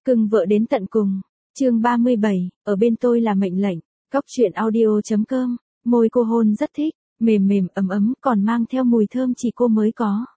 Cưng vợ đến tận cùng. Chương 37, ở bên tôi là mệnh lệnh. Cóc truyện audio.com. Môi cô hôn rất thích, mềm mềm ấm ấm còn mang theo mùi thơm chỉ cô mới có.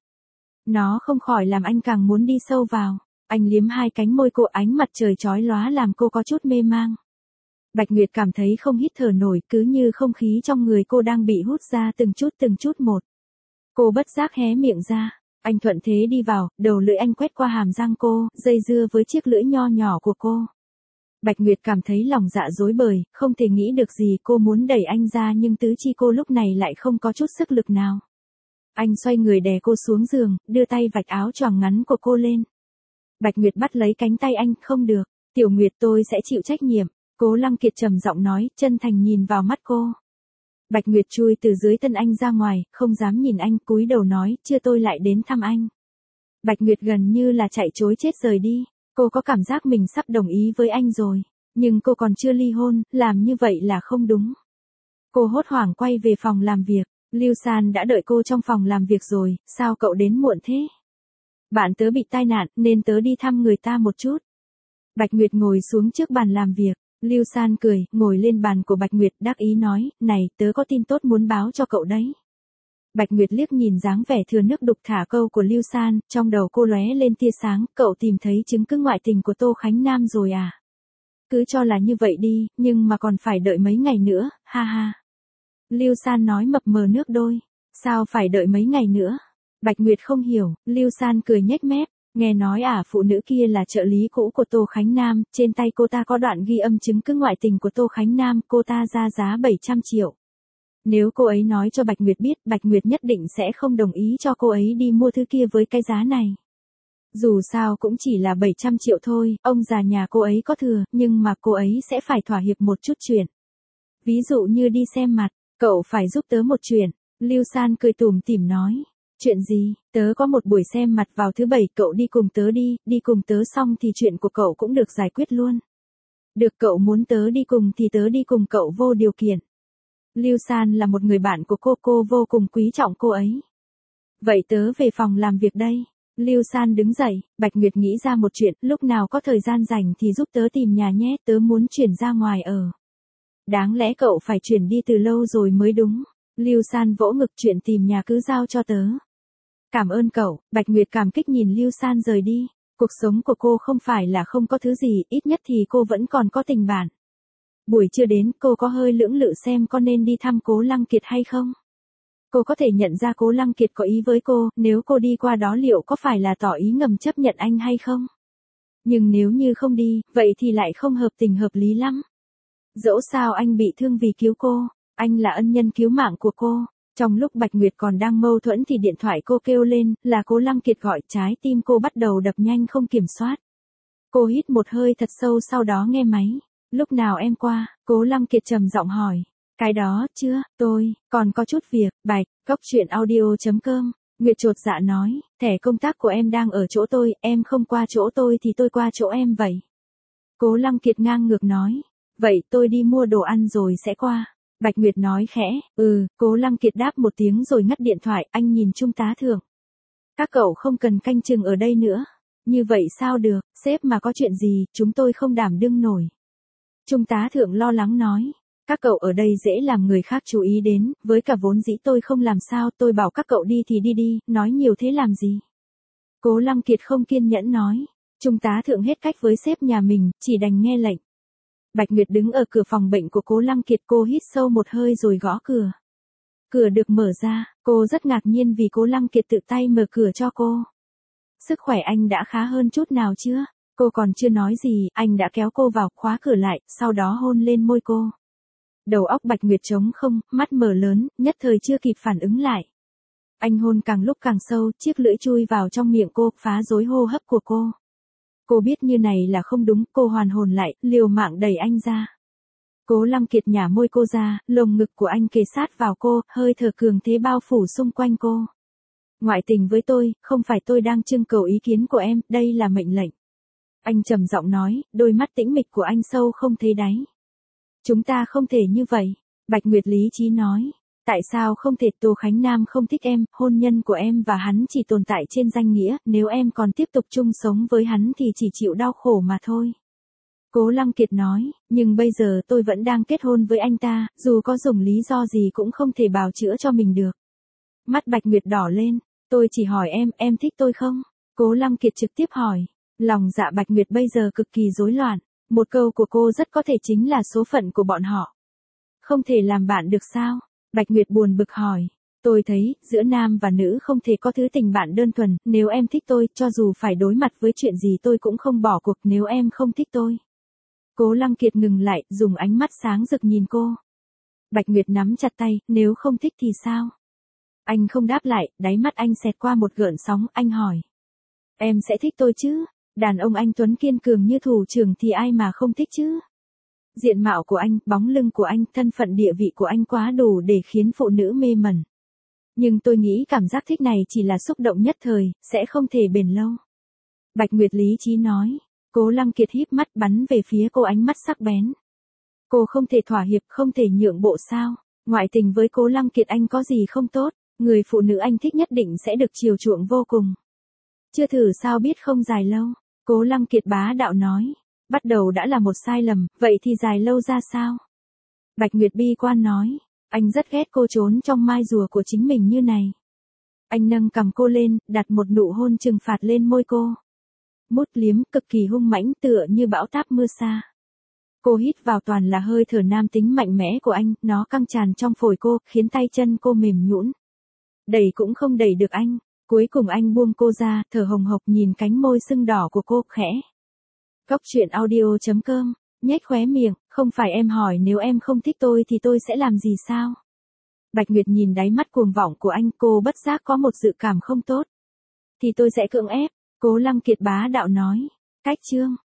Nó không khỏi làm anh càng muốn đi sâu vào. Anh liếm hai cánh môi cô, ánh mặt trời chói lóa làm cô có chút mê mang. Bạch Nguyệt cảm thấy không hít thở nổi, cứ như không khí trong người cô đang bị hút ra từng chút một. Cô bất giác hé miệng ra. Anh thuận thế đi vào, đầu lưỡi anh quét qua hàm răng cô, dây dưa với chiếc lưỡi nho nhỏ của cô. Bạch Nguyệt cảm thấy lòng dạ rối bời, không thể nghĩ được gì, cô muốn đẩy anh ra nhưng tứ chi cô lúc này lại không có chút sức lực nào. Anh xoay người đè cô xuống giường, đưa tay vạch áo choàng ngắn của cô lên. Bạch Nguyệt bắt lấy cánh tay anh, không được, Tiểu Nguyệt tôi sẽ chịu trách nhiệm. Cố Lăng Kiệt trầm giọng nói, chân thành nhìn vào mắt cô. Bạch Nguyệt chui từ dưới thân anh ra ngoài, không dám nhìn anh, cúi đầu nói, chưa tôi lại đến thăm anh. Bạch Nguyệt gần như là chạy trối chết rời đi, cô có cảm giác mình sắp đồng ý với anh rồi, nhưng cô còn chưa ly hôn, làm như vậy là không đúng. Cô hốt hoảng quay về phòng làm việc, Lưu San đã đợi cô trong phòng làm việc rồi, sao cậu đến muộn thế? Bạn tớ bị tai nạn nên tớ đi thăm người ta một chút. Bạch Nguyệt ngồi xuống trước bàn làm việc. Lưu San cười, ngồi lên bàn của Bạch Nguyệt, đắc ý nói, này, tớ có tin tốt muốn báo cho cậu đấy. Bạch Nguyệt liếc nhìn dáng vẻ thừa nước đục thả câu của Lưu San, trong đầu cô lóe lên tia sáng, cậu tìm thấy chứng cứ ngoại tình của Tô Khánh Nam rồi à? Cứ cho là như vậy đi, nhưng mà còn phải đợi mấy ngày nữa, ha ha. Lưu San nói mập mờ nước đôi, sao phải đợi mấy ngày nữa? Bạch Nguyệt không hiểu, Lưu San cười nhếch mép. Nghe nói phụ nữ kia là trợ lý cũ của Tô Khánh Nam, trên tay cô ta có đoạn ghi âm chứng cứ ngoại tình của Tô Khánh Nam, cô ta ra giá 700 triệu. Nếu cô ấy nói cho Bạch Nguyệt biết, Bạch Nguyệt nhất định sẽ không đồng ý cho cô ấy đi mua thứ kia với cái giá này. Dù sao cũng chỉ là 700 triệu thôi, ông già nhà cô ấy có thừa, nhưng mà cô ấy sẽ phải thỏa hiệp một chút chuyện. Ví dụ như đi xem mặt, cậu phải giúp tớ một chuyện. Lưu San cười tủm tỉm nói. Chuyện gì, tớ có một buổi xem mặt vào thứ Bảy, cậu đi cùng tớ đi cùng tớ xong thì chuyện của cậu cũng được giải quyết luôn. Được, cậu muốn tớ đi cùng thì tớ đi cùng cậu vô điều kiện. Lưu San là một người bạn của cô vô cùng quý trọng cô ấy. Vậy tớ về phòng làm việc đây. Lưu San đứng dậy, Bạch Nguyệt nghĩ ra một chuyện, lúc nào có thời gian rảnh thì giúp tớ tìm nhà nhé, tớ muốn chuyển ra ngoài ở. Đáng lẽ cậu phải chuyển đi từ lâu rồi mới đúng. Lưu San vỗ ngực, chuyện tìm nhà cứ giao cho tớ. Cảm ơn cậu, Bạch Nguyệt cảm kích nhìn Lưu San rời đi. Cuộc sống của cô không phải là không có thứ gì, ít nhất thì cô vẫn còn có tình bạn. Buổi trưa đến, cô có hơi lưỡng lự xem có nên đi thăm Cố Lăng Kiệt hay không. Cô có thể nhận ra Cố Lăng Kiệt có ý với cô, nếu cô đi qua đó liệu có phải là tỏ ý ngầm chấp nhận anh hay không? Nhưng nếu như không đi, vậy thì lại không hợp tình hợp lý lắm. Dẫu sao anh bị thương vì cứu cô, anh là ân nhân cứu mạng của cô. Trong lúc Bạch Nguyệt còn đang mâu thuẫn thì điện thoại cô kêu lên, là Cố Lăng Kiệt gọi, trái tim cô bắt đầu đập nhanh không kiểm soát. Cô hít một hơi thật sâu sau đó nghe máy. Lúc nào em qua? Cố Lăng Kiệt trầm giọng hỏi. Cái đó, chưa, tôi, còn có chút việc. Bạch, Cóc truyện audio.com. Nguyệt chột dạ nói, thẻ công tác của em đang ở chỗ tôi, em không qua chỗ tôi thì tôi qua chỗ em vậy. Cố Lăng Kiệt ngang ngược nói, vậy tôi đi mua đồ ăn rồi sẽ qua. Bạch Nguyệt nói khẽ, Cố Lăng Kiệt đáp một tiếng rồi ngắt điện thoại, anh nhìn Trung tá thượng. Các cậu không cần canh chừng ở đây nữa. Như vậy sao được, sếp mà có chuyện gì, chúng tôi không đảm đương nổi. Trung tá thượng lo lắng nói, các cậu ở đây dễ làm người khác chú ý đến, với cả vốn dĩ tôi không làm sao, tôi bảo các cậu đi thì đi, nói nhiều thế làm gì. Cố Lăng Kiệt không kiên nhẫn nói, Trung tá thượng hết cách với sếp nhà mình, chỉ đành nghe lệnh. Bạch Nguyệt đứng ở cửa phòng bệnh của Cố Lăng Kiệt, cô hít sâu một hơi rồi gõ cửa. Cửa được mở ra, cô rất ngạc nhiên vì Cố Lăng Kiệt tự tay mở cửa cho cô. Sức khỏe anh đã khá hơn chút nào chưa? Cô còn chưa nói gì, anh đã kéo cô vào, khóa cửa lại, sau đó hôn lên môi cô. Đầu óc Bạch Nguyệt trống không, mắt mở lớn, nhất thời chưa kịp phản ứng lại. Anh hôn càng lúc càng sâu, chiếc lưỡi chui vào trong miệng cô, phá rối hô hấp của cô. Cô biết như này là không đúng, cô hoàn hồn lại, liều mạng đẩy anh ra. Cố Lăng Kiệt nhả môi cô ra, lồng ngực của anh kề sát vào cô, hơi thở cường thế bao phủ xung quanh cô. Ngoại tình với tôi, không phải tôi đang trưng cầu ý kiến của em, đây là mệnh lệnh. Anh trầm giọng nói, đôi mắt tĩnh mịch của anh sâu không thấy đáy. Chúng ta không thể như vậy, Bạch Nguyệt lý trí nói. Tại sao không thể? Tô Khánh Nam không thích em, hôn nhân của em và hắn chỉ tồn tại trên danh nghĩa, nếu em còn tiếp tục chung sống với hắn thì chỉ chịu đau khổ mà thôi. Cố Lăng Kiệt nói, nhưng bây giờ tôi vẫn đang kết hôn với anh ta, dù có dùng lý do gì cũng không thể bào chữa cho mình được. Mắt Bạch Nguyệt đỏ lên, tôi chỉ hỏi em thích tôi không? Cố Lăng Kiệt trực tiếp hỏi. Lòng dạ Bạch Nguyệt bây giờ cực kỳ rối loạn, một câu của cô rất có thể chính là số phận của bọn họ. Không thể làm bạn được sao? Bạch Nguyệt buồn bực hỏi. Tôi thấy, giữa nam và nữ không thể có thứ tình bạn đơn thuần, nếu em thích tôi, cho dù phải đối mặt với chuyện gì tôi cũng không bỏ cuộc nếu em không thích tôi. Cố Lăng Kiệt ngừng lại, dùng ánh mắt sáng rực nhìn cô. Bạch Nguyệt nắm chặt tay, nếu không thích thì sao? Anh không đáp lại, đáy mắt anh xẹt qua một gợn sóng, anh hỏi. Em sẽ thích tôi chứ? Đàn ông anh tuấn kiên cường như thủ trưởng thì ai mà không thích chứ? Diện mạo của anh, bóng lưng của anh, thân phận địa vị của anh quá đủ để khiến phụ nữ mê mẩn. Nhưng tôi nghĩ cảm giác thích này chỉ là xúc động nhất thời, sẽ không thể bền lâu. Bạch Nguyệt lý trí nói. Cố Lăng Kiệt híp mắt bắn về phía cô ánh mắt sắc bén. Cô không thể thỏa hiệp, không thể nhượng bộ sao? Ngoại tình với Cố Lăng Kiệt anh có gì không tốt, người phụ nữ anh thích nhất định sẽ được chiều chuộng vô cùng. Chưa thử sao biết không dài lâu, Cố Lăng Kiệt bá đạo nói. Bắt đầu đã là một sai lầm, vậy thì dài lâu ra sao? Bạch Nguyệt bi quan nói. Anh rất ghét cô trốn trong mai rùa của chính mình như này. Anh nâng cằm cô lên, đặt một nụ hôn trừng phạt lên môi cô. Mút liếm, cực kỳ hung mãnh tựa như bão táp mưa xa. Cô hít vào toàn là hơi thở nam tính mạnh mẽ của anh, nó căng tràn trong phổi cô, khiến tay chân cô mềm nhũn. Đẩy cũng không đẩy được anh, cuối cùng anh buông cô ra, thở hồng hộc nhìn cánh môi sưng đỏ của cô, khẽ. Góc truyện audio.com, nhếch khóe miệng, không phải em hỏi nếu em không thích tôi thì tôi sẽ làm gì sao? Bạch Nguyệt nhìn đáy mắt cuồng vọng của anh, cô bất giác có một dự cảm không tốt. Thì tôi sẽ cưỡng ép, Cố Lăng Kiệt bá đạo nói. Cách chương.